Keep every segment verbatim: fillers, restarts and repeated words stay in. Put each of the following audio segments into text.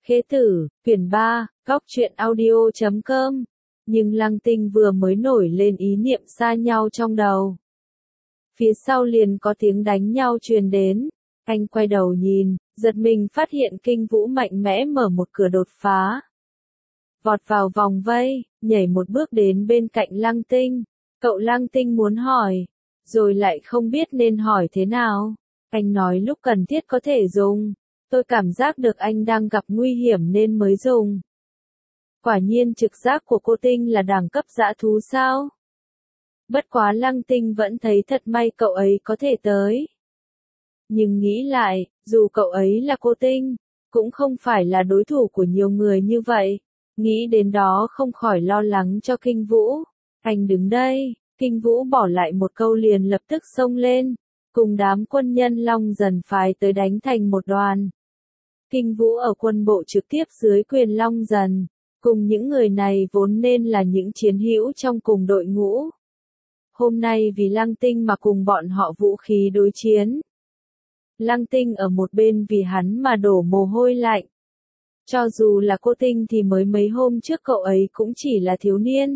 Khế tử, quyển ba, góc truyện audio chấm com. Nhưng Lăng Tinh vừa mới nổi lên ý niệm xa nhau trong đầu. Phía sau liền có tiếng đánh nhau truyền đến. Anh quay đầu nhìn, giật mình phát hiện Kinh Vũ mạnh mẽ mở một cửa đột phá. Vọt vào vòng vây, nhảy một bước đến bên cạnh Lăng Tinh. Cậu Lăng Tinh muốn hỏi, rồi lại không biết nên hỏi thế nào. Anh nói lúc cần thiết có thể dùng. Tôi cảm giác được anh đang gặp nguy hiểm nên mới dùng. Quả nhiên trực giác của cô Tinh là đẳng cấp dã thú sao? Bất quá Lăng Tinh vẫn thấy thật may cậu ấy có thể tới. Nhưng nghĩ lại, dù cậu ấy là cô Tinh, cũng không phải là đối thủ của nhiều người như vậy. Nghĩ đến đó không khỏi lo lắng cho Kinh Vũ. Anh đứng đây, Kinh Vũ bỏ lại một câu liền lập tức xông lên, cùng đám quân nhân Long Dần phái tới đánh thành một đoàn. Kinh Vũ ở quân bộ trực tiếp dưới quyền Long Dần, cùng những người này vốn nên là những chiến hữu trong cùng đội ngũ. Hôm nay vì Lăng Tinh mà cùng bọn họ vũ khí đối chiến. Lăng Tinh ở một bên vì hắn mà đổ mồ hôi lạnh. Cho dù là cô Tinh thì mới mấy hôm trước cậu ấy cũng chỉ là thiếu niên.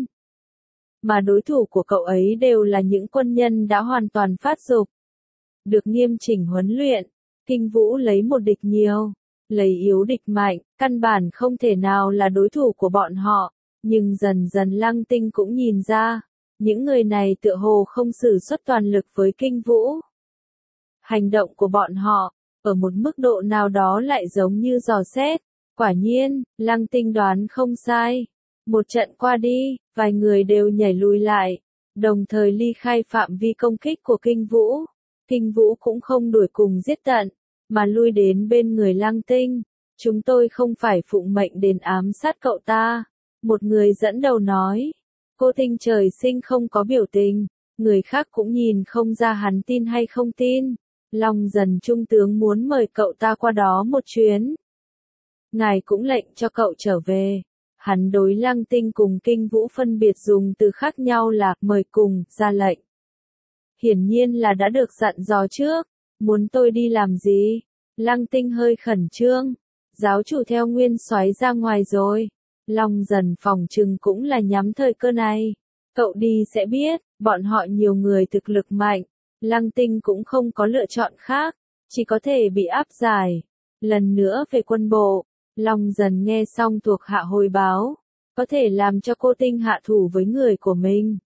Mà đối thủ của cậu ấy đều là những quân nhân đã hoàn toàn phát dục. Được nghiêm chỉnh huấn luyện, Kinh Vũ lấy một địch nhiều, lấy yếu địch mạnh, căn bản không thể nào là đối thủ của bọn họ. Nhưng dần dần Lăng Tinh cũng nhìn ra, những người này tựa hồ không sử xuất toàn lực với Kinh Vũ. Hành động của bọn họ, ở một mức độ nào đó lại giống như dò xét. Quả nhiên, Lăng Tinh đoán không sai. Một trận qua đi, vài người đều nhảy lùi lại, đồng thời ly khai phạm vi công kích của Kinh Vũ. Kinh Vũ cũng không đuổi cùng giết tận, mà lui đến bên người Lăng Tinh. Chúng tôi không phải phụng mệnh đến ám sát cậu ta. Một người dẫn đầu nói. Cô Tinh trời sinh không có biểu tình, người khác cũng nhìn không ra hắn tin hay không tin. Long Dần trung tướng muốn mời cậu ta qua đó một chuyến. Ngài cũng lệnh cho cậu trở về. Hắn đối Lăng Tinh cùng Kinh Vũ phân biệt dùng từ khác nhau là mời cùng, ra lệnh. Hiển nhiên là đã được dặn dò trước. Muốn tôi đi làm gì? Lăng Tinh hơi khẩn trương. Giáo chủ theo Nguyên Soái ra ngoài rồi. Long Dần phòng trừng cũng là nhắm thời cơ này. Cậu đi sẽ biết, bọn họ nhiều người thực lực mạnh. Lăng Tinh cũng không có lựa chọn khác, chỉ có thể bị áp giải. Lần nữa về quân bộ, Long Dần nghe xong thuộc hạ hồi báo, có thể làm cho cô Tinh hạ thủ với người của mình.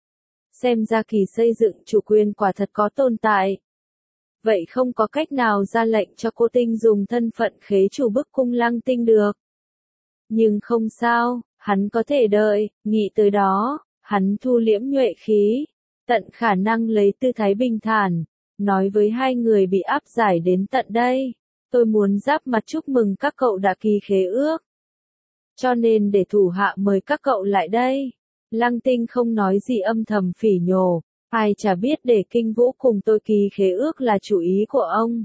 Xem ra kỳ xây dựng chủ quyền quả thật có tồn tại. Vậy không có cách nào ra lệnh cho cô Tinh dùng thân phận khế chủ bức cung Lăng Tinh được. Nhưng không sao, hắn có thể đợi, nghĩ tới đó, hắn thu liễm nhuệ khí, tận khả năng lấy tư thái bình thản, nói với hai người bị áp giải đến tận đây. Tôi muốn giáp mặt chúc mừng các cậu đã ký khế ước. Cho nên để thủ hạ mời các cậu lại đây. Lăng Tinh không nói gì âm thầm phỉ nhổ, ai chả biết để Kinh Vũ cùng tôi ký khế ước là chủ ý của ông.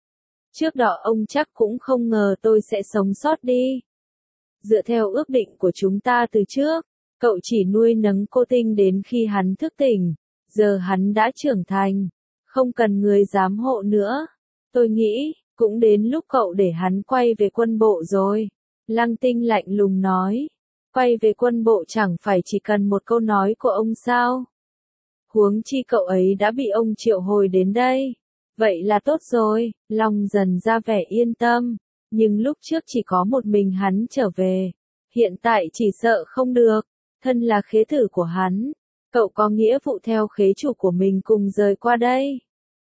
Trước đó ông chắc cũng không ngờ tôi sẽ sống sót đi. Dựa theo ước định của chúng ta từ trước, cậu chỉ nuôi nấng cô Tinh đến khi hắn thức tỉnh, giờ hắn đã trưởng thành, không cần người giám hộ nữa. Tôi nghĩ, cũng đến lúc cậu để hắn quay về quân bộ rồi. Lăng Tinh lạnh lùng nói, quay về quân bộ chẳng phải chỉ cần một câu nói của ông sao? Huống chi cậu ấy đã bị ông triệu hồi đến đây. Vậy là tốt rồi, Long Dần ra vẻ yên tâm. Nhưng lúc trước chỉ có một mình hắn trở về. Hiện tại chỉ sợ không được. Thân là khế tử của hắn. Cậu có nghĩa vụ theo khế chủ của mình cùng rời qua đây.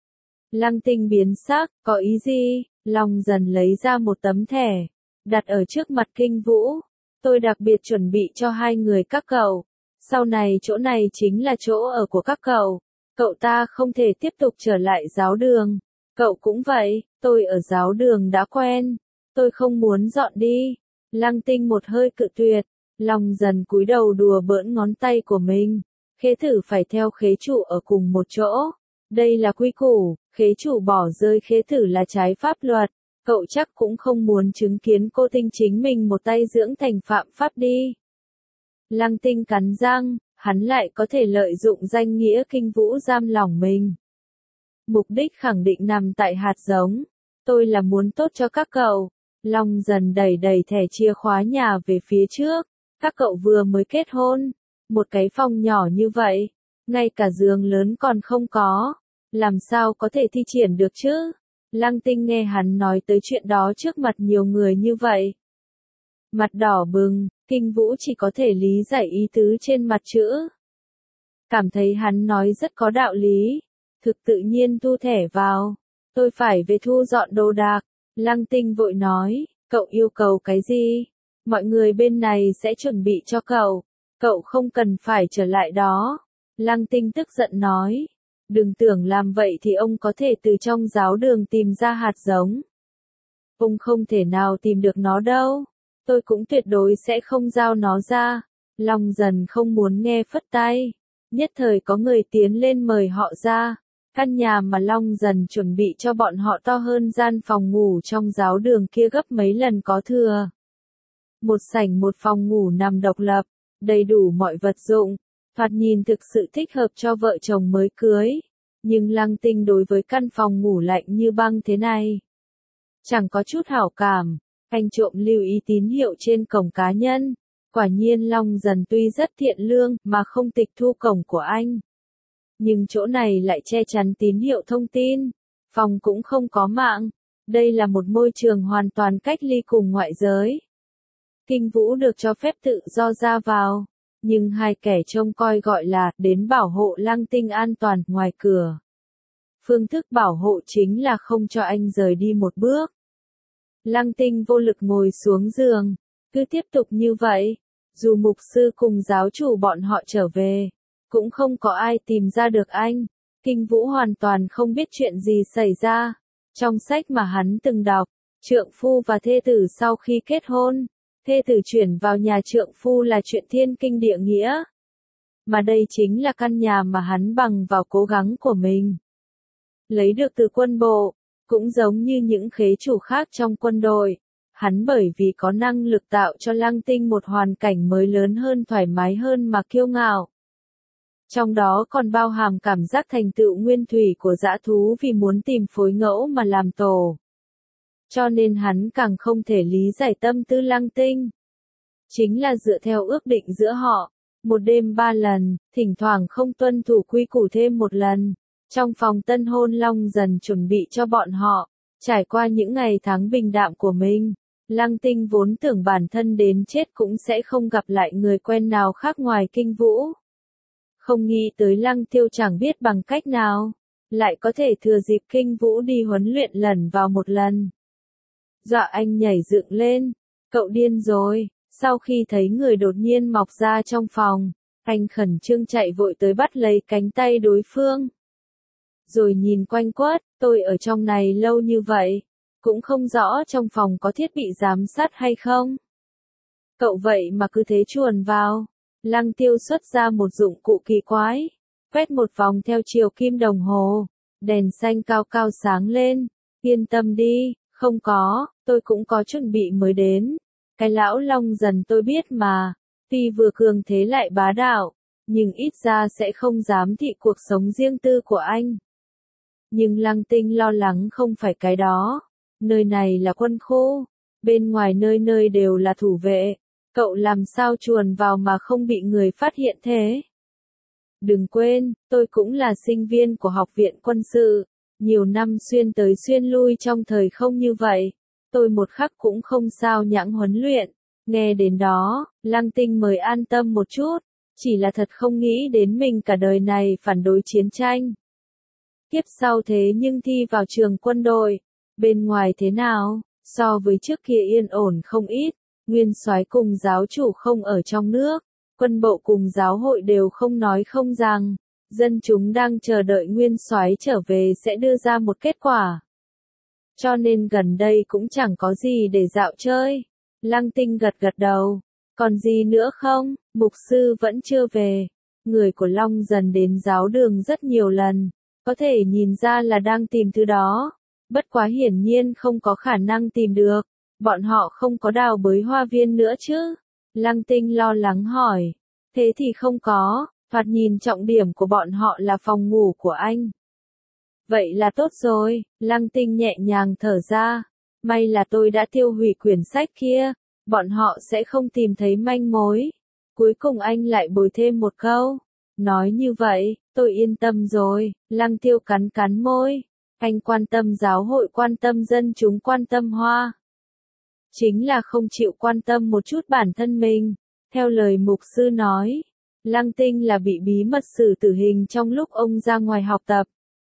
Lăng Tinh biến sắc, có ý gì? Long Dần lấy ra một tấm thẻ. Đặt ở trước mặt Kinh Vũ. Tôi đặc biệt chuẩn bị cho hai người các cậu. Sau này chỗ này chính là chỗ ở của các cậu. Cậu ta không thể tiếp tục trở lại giáo đường. Cậu cũng vậy, tôi ở giáo đường đã quen. Tôi không muốn dọn đi. Lăng Tinh một hơi cự tuyệt. Long Dần cúi đầu đùa bỡn ngón tay của mình. Khế tử phải theo khế chủ ở cùng một chỗ. Đây là quy củ, khế chủ bỏ rơi khế tử là trái pháp luật. Cậu chắc cũng không muốn chứng kiến cô Tinh chính mình một tay dưỡng thành phạm pháp đi. Lăng Tinh cắn răng, hắn lại có thể lợi dụng danh nghĩa Kinh Vũ giam lỏng mình. Mục đích khẳng định nằm tại hạt giống. Tôi là muốn tốt cho các cậu. Long dần đẩy đẩy thẻ chìa khóa nhà về phía trước. Các cậu vừa mới kết hôn. Một cái phòng nhỏ như vậy. Ngay cả giường lớn còn không có. Làm sao có thể thi triển được chứ? Lăng Tinh nghe hắn nói tới chuyện đó trước mặt nhiều người như vậy. Mặt đỏ bừng, Kinh Vũ chỉ có thể lý giải ý tứ trên mặt chữ. Cảm thấy hắn nói rất có đạo lý. Thực tự nhiên thu thẻ vào. Tôi phải về thu dọn đồ đạc. Lăng Tinh vội nói, cậu yêu cầu cái gì? Mọi người bên này sẽ chuẩn bị cho cậu. Cậu không cần phải trở lại đó. Lăng Tinh tức giận nói. Đừng tưởng làm vậy thì ông có thể từ trong giáo đường tìm ra hạt giống. Ông không thể nào tìm được nó đâu. Tôi cũng tuyệt đối sẽ không giao nó ra. Long dần không muốn nghe phất tay. Nhất thời có người tiến lên mời họ ra. Căn nhà mà Long dần chuẩn bị cho bọn họ to hơn gian phòng ngủ trong giáo đường kia gấp mấy lần có thừa. Một sảnh một phòng ngủ nằm độc lập, đầy đủ mọi vật dụng, thoạt nhìn thực sự thích hợp cho vợ chồng mới cưới. Nhưng Lăng Tinh đối với căn phòng ngủ lạnh như băng thế này chẳng có chút hảo cảm. Anh trộm lưu ý tín hiệu trên cổng cá nhân. Quả nhiên Long dần tuy rất thiện lương mà không tịch thu cổng của anh. Nhưng chỗ này lại che chắn tín hiệu thông tin. Phòng cũng không có mạng. Đây là một môi trường hoàn toàn cách ly cùng ngoại giới. Kinh Vũ được cho phép tự do ra vào. Nhưng hai kẻ trông coi gọi là đến bảo hộ Lăng Tinh an toàn ngoài cửa. Phương thức bảo hộ chính là không cho anh rời đi một bước. Lăng Tinh vô lực ngồi xuống giường. Cứ tiếp tục như vậy. Dù mục sư cùng giáo chủ bọn họ trở về. Cũng không có ai tìm ra được anh. Kinh Vũ hoàn toàn không biết chuyện gì xảy ra. Trong sách mà hắn từng đọc, trượng phu và thê tử sau khi kết hôn, thê tử chuyển vào nhà trượng phu là chuyện thiên kinh địa nghĩa. Mà đây chính là căn nhà mà hắn bằng vào cố gắng của mình lấy được từ quân bộ, cũng giống như những khế chủ khác trong quân đội. Hắn bởi vì có năng lực tạo cho Lăng Tinh một hoàn cảnh mới lớn hơn, thoải mái hơn mà kiêu ngạo. Trong đó còn bao hàm cảm giác thành tựu nguyên thủy của dã thú vì muốn tìm phối ngẫu mà làm tổ. Cho nên hắn càng không thể lý giải tâm tư Lăng Tinh. Chính là dựa theo ước định giữa họ, một đêm ba lần, thỉnh thoảng không tuân thủ quy củ thêm một lần. Trong phòng tân hôn Long dần chuẩn bị cho bọn họ, trải qua những ngày tháng bình đạm của mình. Lăng Tinh vốn tưởng bản thân đến chết cũng sẽ không gặp lại người quen nào khác ngoài Kinh Vũ. Không nghĩ tới Lăng Tiêu chẳng biết bằng cách nào, lại có thể thừa dịp Kinh Vũ đi huấn luyện lần vào một lần. Dọa anh nhảy dựng lên, cậu điên rồi. Sau khi thấy người đột nhiên mọc ra trong phòng, anh khẩn trương chạy vội tới bắt lấy cánh tay đối phương. Rồi nhìn quanh quất, tôi ở trong này lâu như vậy, cũng không rõ trong phòng có thiết bị giám sát hay không. Cậu vậy mà cứ thế chuồn vào. Lăng Tiêu xuất ra một dụng cụ kỳ quái, quét một vòng theo chiều kim đồng hồ, đèn xanh cao cao sáng lên. Yên tâm đi, không có, tôi cũng có chuẩn bị mới đến. Cái lão Long dần tôi biết mà, tuy vừa cường thế lại bá đạo, nhưng ít ra sẽ không dám thị cuộc sống riêng tư của anh. Nhưng Lăng Tinh lo lắng không phải cái đó. Nơi này là quân khu, bên ngoài nơi nơi đều là thủ vệ. Cậu làm sao chuồn vào mà không bị người phát hiện thế? Đừng quên, tôi cũng là sinh viên của học viện quân sự. Nhiều năm xuyên tới xuyên lui trong thời không như vậy. Tôi một khắc cũng không sao nhãng huấn luyện. Nghe đến đó, Lăng Tinh mới an tâm một chút. Chỉ là thật không nghĩ đến mình cả đời này phản đối chiến tranh. Tiếp sau thế nhưng thi vào trường quân đội. Bên ngoài thế nào? So với trước kia yên ổn không ít. Nguyên soái cùng giáo chủ không ở trong nước. Quân bộ cùng giáo hội đều không nói không rằng. Dân chúng đang chờ đợi nguyên soái trở về sẽ đưa ra một kết quả. Cho nên gần đây cũng chẳng có gì để dạo chơi. Lăng Tinh gật gật đầu. Còn gì nữa không? Mục sư vẫn chưa về. Người của Long dần đến giáo đường rất nhiều lần. Có thể nhìn ra là đang tìm thứ đó. Bất quá hiển nhiên không có khả năng tìm được. Bọn họ không có đào bới hoa viên nữa chứ? Lăng Tinh lo lắng hỏi. Thế thì không có, thoạt nhìn trọng điểm của bọn họ là phòng ngủ của anh. Vậy là tốt rồi, Lăng Tinh nhẹ nhàng thở ra. May là tôi đã tiêu hủy quyển sách kia, bọn họ sẽ không tìm thấy manh mối. Cuối cùng anh lại bồi thêm một câu. Nói như vậy, tôi yên tâm rồi. Lăng Tiêu cắn cắn môi. Anh quan tâm giáo hội, quan tâm dân chúng, quan tâm Hoa. Chính là không chịu quan tâm một chút bản thân mình. Theo lời mục sư nói, Lăng Tinh là bị bí mật xử tử hình trong lúc ông ra ngoài học tập.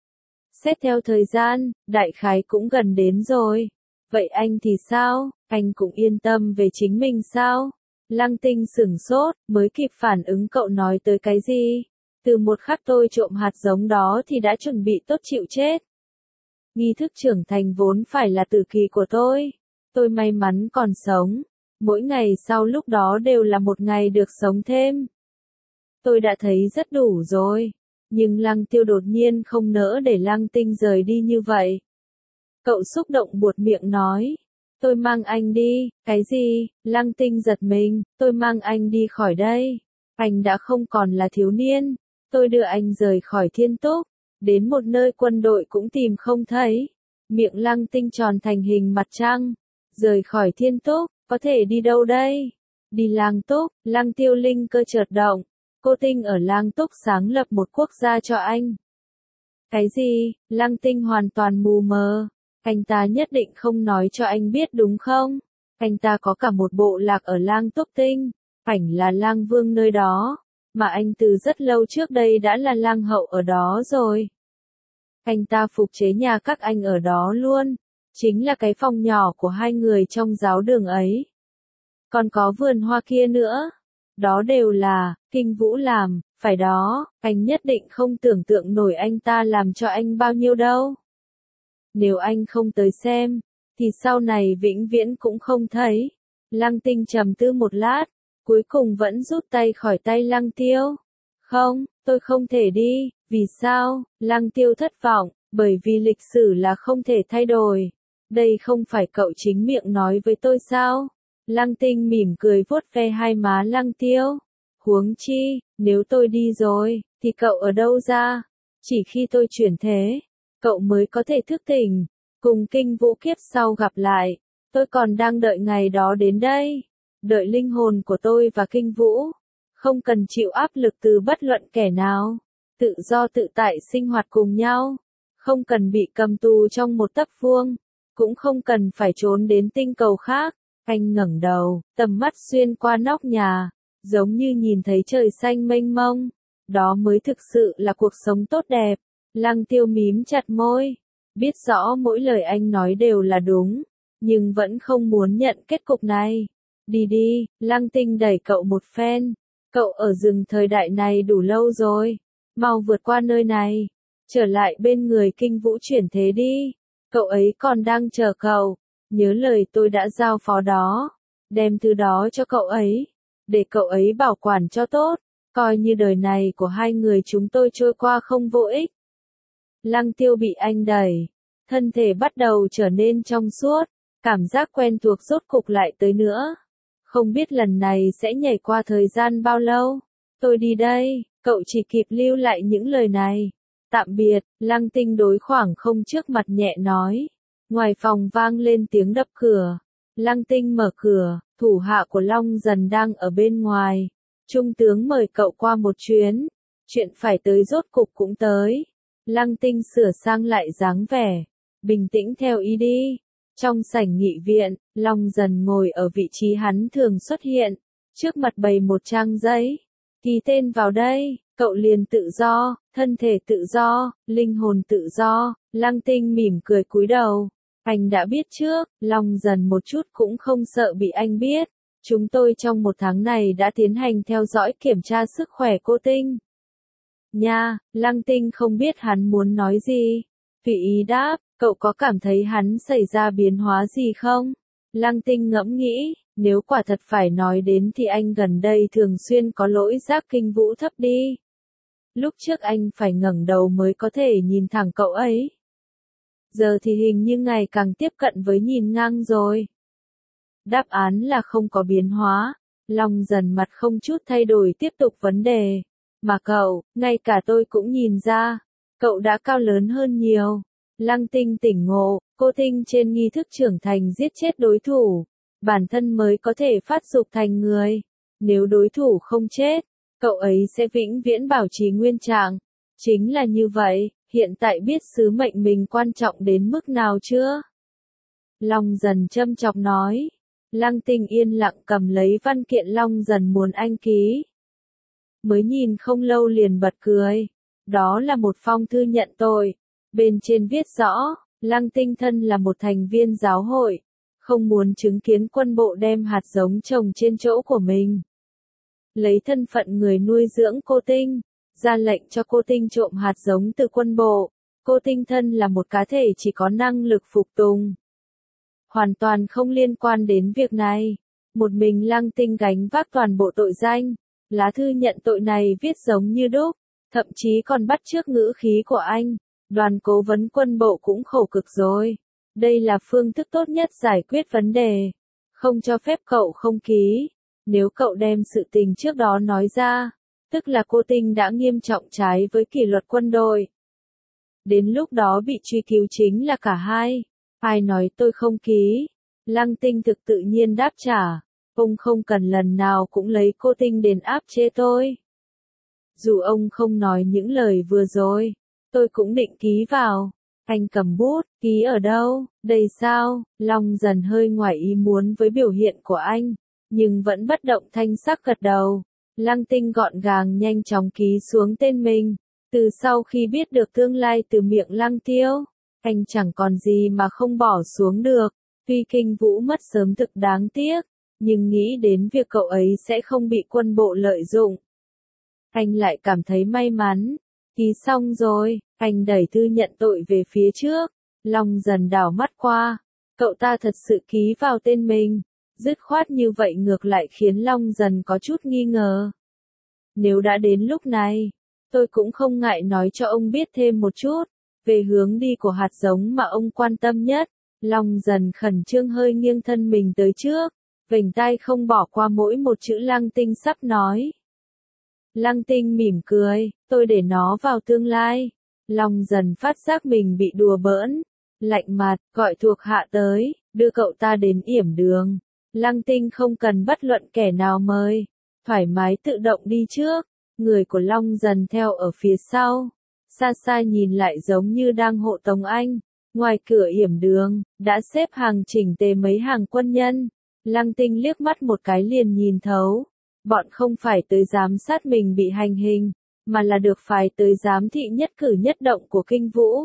Xét theo thời gian, đại khái cũng gần đến rồi. Vậy anh thì sao? Anh cũng yên tâm về chính mình sao? Lăng Tinh sửng sốt, mới kịp phản ứng cậu nói tới cái gì. Từ một khắc tôi trộm hạt giống đó thì đã chuẩn bị tốt chịu chết. Nghi thức trưởng thành vốn phải là tử kỳ của tôi. Tôi may mắn còn sống. Mỗi ngày sau lúc đó đều là một ngày được sống thêm. Tôi đã thấy rất đủ rồi. Nhưng Lăng Tiêu đột nhiên không nỡ để Lăng Tinh rời đi như vậy. Cậu xúc động buột miệng nói. Tôi mang anh đi. Cái gì? Lăng Tinh giật mình. Tôi mang anh đi khỏi đây. Anh đã không còn là thiếu niên. Tôi đưa anh rời khỏi Thiên Túc. Đến một nơi quân đội cũng tìm không thấy. Miệng Lăng Tinh tròn thành hình mặt trăng. Rời khỏi Thiên Túc, có thể đi đâu đây? Đi Lang Túc. Lăng Tiêu linh cơ chợt động. Cô Tinh ở Lang Túc sáng lập một quốc gia cho anh. Cái gì? Lăng Tinh hoàn toàn mù mờ. Anh ta nhất định không nói cho anh biết đúng không? Anh ta có cả một bộ lạc ở Lang Túc Tinh. Ảnh là Lang Vương nơi đó. Mà anh từ rất lâu trước đây đã là Lang Hậu ở đó rồi. Anh ta phục chế nhà các anh ở đó luôn. Chính là cái phòng nhỏ của hai người trong giáo đường ấy. Còn có vườn hoa kia nữa. Đó đều là, Kinh Vũ làm, phải đó, anh nhất định không tưởng tượng nổi anh ta làm cho anh bao nhiêu đâu. Nếu anh không tới xem, thì sau này vĩnh viễn cũng không thấy. Lăng Tinh trầm tư một lát, cuối cùng vẫn rút tay khỏi tay Lăng Tiêu. Không, tôi không thể đi, vì sao? Lăng Tiêu thất vọng, bởi vì lịch sử là không thể thay đổi. Đây không phải cậu chính miệng nói với tôi sao? Lăng Tinh mỉm cười vuốt ve hai má Lăng Tiêu. Huống chi, nếu tôi đi rồi, thì cậu ở đâu ra? Chỉ khi tôi chuyển thế, cậu mới có thể thức tỉnh, cùng Kinh Vũ kiếp sau gặp lại. Tôi còn đang đợi ngày đó đến đây. Đợi linh hồn của tôi và Kinh Vũ. Không cần chịu áp lực từ bất luận kẻ nào. Tự do tự tại sinh hoạt cùng nhau. Không cần bị cầm tù trong một tấc vuông. Cũng không cần phải trốn đến tinh cầu khác. Anh ngẩng đầu, tầm mắt xuyên qua nóc nhà, giống như nhìn thấy trời xanh mênh mông. Đó mới thực sự là cuộc sống tốt đẹp. Lăng Tiêu mím chặt môi, biết rõ mỗi lời anh nói đều là đúng, nhưng vẫn không muốn nhận kết cục này. Đi đi, Lăng Tinh đẩy cậu một phen. Cậu ở rừng thời đại này đủ lâu rồi. Mau vượt qua nơi này. Trở lại bên người Kinh Vũ chuyển thế đi. Cậu ấy còn đang chờ cậu. Nhớ lời tôi đã giao phó đó. Đem thứ đó cho cậu ấy. Để cậu ấy bảo quản cho tốt. Coi như đời này của hai người chúng tôi trôi qua không vô ích. Lăng Tiêu bị anh đẩy. Thân thể bắt đầu trở nên trong suốt. Cảm giác quen thuộc rốt cục lại tới nữa. Không biết lần này sẽ nhảy qua thời gian bao lâu. Tôi đi đây, cậu chỉ kịp lưu lại những lời này. Tạm biệt, Lăng Tinh đối khoảng không trước mặt nhẹ nói. Ngoài phòng vang lên tiếng đập cửa. Lăng Tinh mở cửa, thủ hạ của Long Dần đang ở bên ngoài. Trung tướng mời cậu qua một chuyến. Chuyện phải tới rốt cục cũng tới. Lăng Tinh sửa sang lại dáng vẻ. Bình tĩnh theo ý đi. Trong sảnh nghị viện, Long Dần ngồi ở vị trí hắn thường xuất hiện. Trước mặt bày một trang giấy. Ký tên vào đây, cậu liền tự do, thân thể tự do, linh hồn tự do. Lăng Tinh mỉm cười cúi đầu. Anh đã biết trước, Long Dần một chút cũng không sợ bị anh biết. Chúng tôi trong một tháng này đã tiến hành theo dõi kiểm tra sức khỏe cô Tinh. Nha, Lăng Tinh không biết hắn muốn nói gì. Tùy ý đáp, cậu có cảm thấy hắn xảy ra biến hóa gì không? Lăng Tinh ngẫm nghĩ, nếu quả thật phải nói đến thì anh gần đây thường xuyên có lỗi giác Kinh Vũ thấp đi. Lúc trước anh phải ngẩng đầu mới có thể nhìn thẳng cậu ấy. Giờ thì hình như ngày càng tiếp cận với nhìn ngang rồi. Đáp án là không có biến hóa. Long Dần mặt không chút thay đổi tiếp tục vấn đề. Mà cậu, ngay cả tôi cũng nhìn ra. Cậu đã cao lớn hơn nhiều. Lăng Tinh tỉnh ngộ, Cô Tinh trên nghi thức trưởng thành giết chết đối thủ, bản thân mới có thể phát dục thành người. Nếu đối thủ không chết, cậu ấy sẽ vĩnh viễn bảo trì nguyên trạng. Chính là như vậy, hiện tại biết sứ mệnh mình quan trọng đến mức nào chưa? Long Dần châm chọc nói. Lăng Tinh yên lặng cầm lấy văn kiện Long Dần muốn anh ký. Mới nhìn không lâu liền bật cười. Đó là một phong thư nhận tội. Bên trên viết rõ, Lăng Tinh thân là một thành viên giáo hội, không muốn chứng kiến quân bộ đem hạt giống trồng trên chỗ của mình. Lấy thân phận người nuôi dưỡng cô Tinh, ra lệnh cho cô Tinh trộm hạt giống từ quân bộ. Cô Tinh thân là một cá thể chỉ có năng lực phục tùng. Hoàn toàn không liên quan đến việc này. Một mình Lăng Tinh gánh vác toàn bộ tội danh. Lá thư nhận tội này viết giống như đúc, thậm chí còn bắt chước ngữ khí của anh. Đoàn cố vấn quân bộ cũng khổ cực rồi. Đây là phương thức tốt nhất giải quyết vấn đề. Không cho phép cậu không ký. Nếu cậu đem sự tình trước đó nói ra, tức là cô Tinh đã nghiêm trọng trái với kỷ luật quân đội. Đến lúc đó bị truy cứu chính là cả hai. Ai nói tôi không ký? Lăng Tinh thực tự nhiên đáp trả. Ông không cần lần nào cũng lấy cô Tinh đến áp chế tôi. Dù ông không nói những lời vừa rồi, tôi cũng định ký vào. Anh cầm bút, ký ở đâu? Đây sao? Long Dần hơi ngoài ý muốn với biểu hiện của anh, nhưng vẫn bất động thanh sắc gật đầu. Lăng Tinh gọn gàng nhanh chóng ký xuống tên mình. Từ sau khi biết được tương lai từ miệng Lăng Tiêu, anh chẳng còn gì mà không bỏ xuống được. Tuy Kinh Vũ mất sớm thực đáng tiếc, nhưng nghĩ đến việc cậu ấy sẽ không bị quân bộ lợi dụng, anh lại cảm thấy may mắn. Ký xong rồi, anh đẩy thư nhận tội về phía trước. Long Dần đảo mắt qua, cậu ta thật sự ký vào tên mình. Dứt khoát như vậy ngược lại khiến Long Dần có chút nghi ngờ. Nếu đã đến lúc này, tôi cũng không ngại nói cho ông biết thêm một chút về hướng đi của hạt giống mà ông quan tâm nhất. Long Dần khẩn trương hơi nghiêng thân mình tới trước, vểnh tai không bỏ qua mỗi một chữ Lăng Tinh sắp nói. Lăng Tinh mỉm cười, tôi để nó vào tương lai. Long Dần phát giác mình bị đùa bỡn, lạnh mặt, gọi thuộc hạ tới, đưa cậu ta đến yểm đường. Lăng Tinh không cần bất luận kẻ nào mời, thoải mái tự động đi trước. Người của Long Dần theo ở phía sau, xa xa nhìn lại giống như đang hộ tống anh. Ngoài cửa yểm đường, đã xếp hàng chỉnh tề mấy hàng quân nhân. Lăng Tinh liếc mắt một cái liền nhìn thấu. Bọn không phải tới giám sát mình bị hành hình, mà là được phái tới giám thị nhất cử nhất động của Kinh Vũ.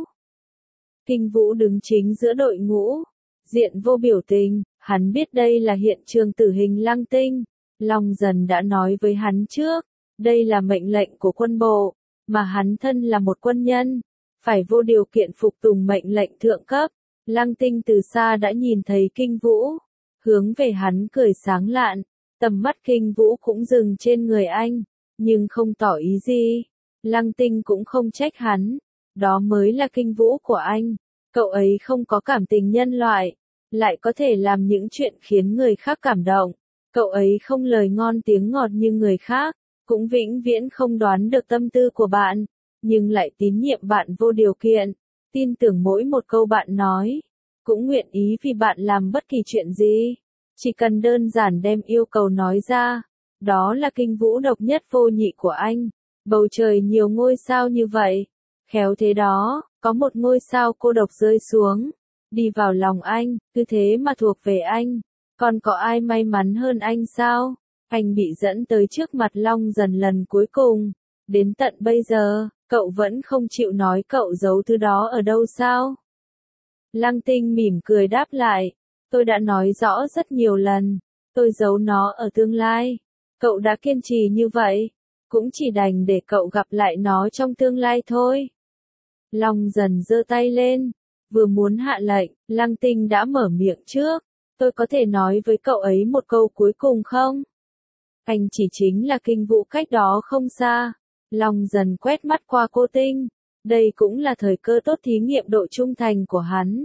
Kinh Vũ đứng chính giữa đội ngũ, diện vô biểu tình, hắn biết đây là hiện trường tử hình Lăng Tinh. Long Dần đã nói với hắn trước, đây là mệnh lệnh của quân bộ, mà hắn thân là một quân nhân, phải vô điều kiện phục tùng mệnh lệnh thượng cấp. Lăng Tinh từ xa đã nhìn thấy Kinh Vũ, hướng về hắn cười sáng lạn. Tầm mắt Kinh Vũ cũng dừng trên người anh, nhưng không tỏ ý gì. Lăng Tinh cũng không trách hắn, đó mới là Kinh Vũ của anh. Cậu ấy không có cảm tình nhân loại, lại có thể làm những chuyện khiến người khác cảm động. Cậu ấy không lời ngon tiếng ngọt như người khác, cũng vĩnh viễn không đoán được tâm tư của bạn, nhưng lại tín nhiệm bạn vô điều kiện, tin tưởng mỗi một câu bạn nói, cũng nguyện ý vì bạn làm bất kỳ chuyện gì. Chỉ cần đơn giản đem yêu cầu nói ra, đó là Kinh Vũ độc nhất vô nhị của anh. Bầu trời nhiều ngôi sao như vậy, khéo thế đó, có một ngôi sao cô độc rơi xuống, đi vào lòng anh, cứ thế mà thuộc về anh. Còn có ai may mắn hơn anh sao? Anh bị dẫn tới trước mặt Long Dần lần cuối cùng. Đến tận bây giờ, cậu vẫn không chịu nói cậu giấu thứ đó ở đâu sao? Lăng Tinh mỉm cười đáp lại. Tôi đã nói rõ rất nhiều lần, tôi giấu nó ở tương lai. Cậu đã kiên trì như vậy, cũng chỉ đành để cậu gặp lại nó trong tương lai thôi. Long Dần giơ tay lên, vừa muốn hạ lệnh, Lăng Tinh đã mở miệng trước. Tôi có thể nói với cậu ấy một câu cuối cùng không? Anh chỉ chính là Kinh Vũ cách đó không xa. Long Dần quét mắt qua cô Tinh. Đây cũng là thời cơ tốt thí nghiệm độ trung thành của hắn.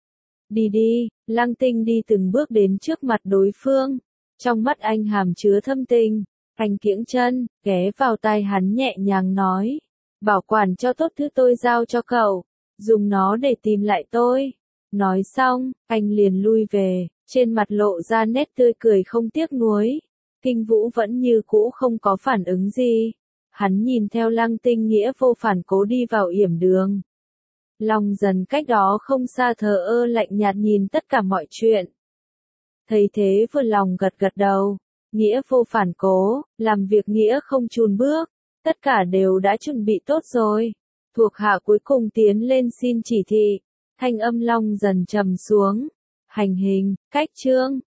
Đi đi, Lăng Tinh đi từng bước đến trước mặt đối phương. Trong mắt anh hàm chứa thâm tình. Anh kiễng chân, ghé vào tai hắn nhẹ nhàng nói. Bảo quản cho tốt thứ tôi giao cho cậu. Dùng nó để tìm lại tôi. Nói xong, anh liền lui về, trên mặt lộ ra nét tươi cười không tiếc nuối. Kinh Vũ vẫn như cũ không có phản ứng gì. Hắn nhìn theo Lăng Tinh nghĩa vô phản cố đi vào yểm đường. Long Dần cách đó không xa thờ ơ lạnh nhạt nhìn tất cả mọi chuyện. Thấy thế vừa lòng gật gật đầu. Nghĩa vô phản cố, làm việc nghĩa không chùn bước. Tất cả đều đã chuẩn bị tốt rồi. Thuộc hạ cuối cùng tiến lên xin chỉ thị. Thanh âm Long Dần trầm xuống. Hành hình, cách trương.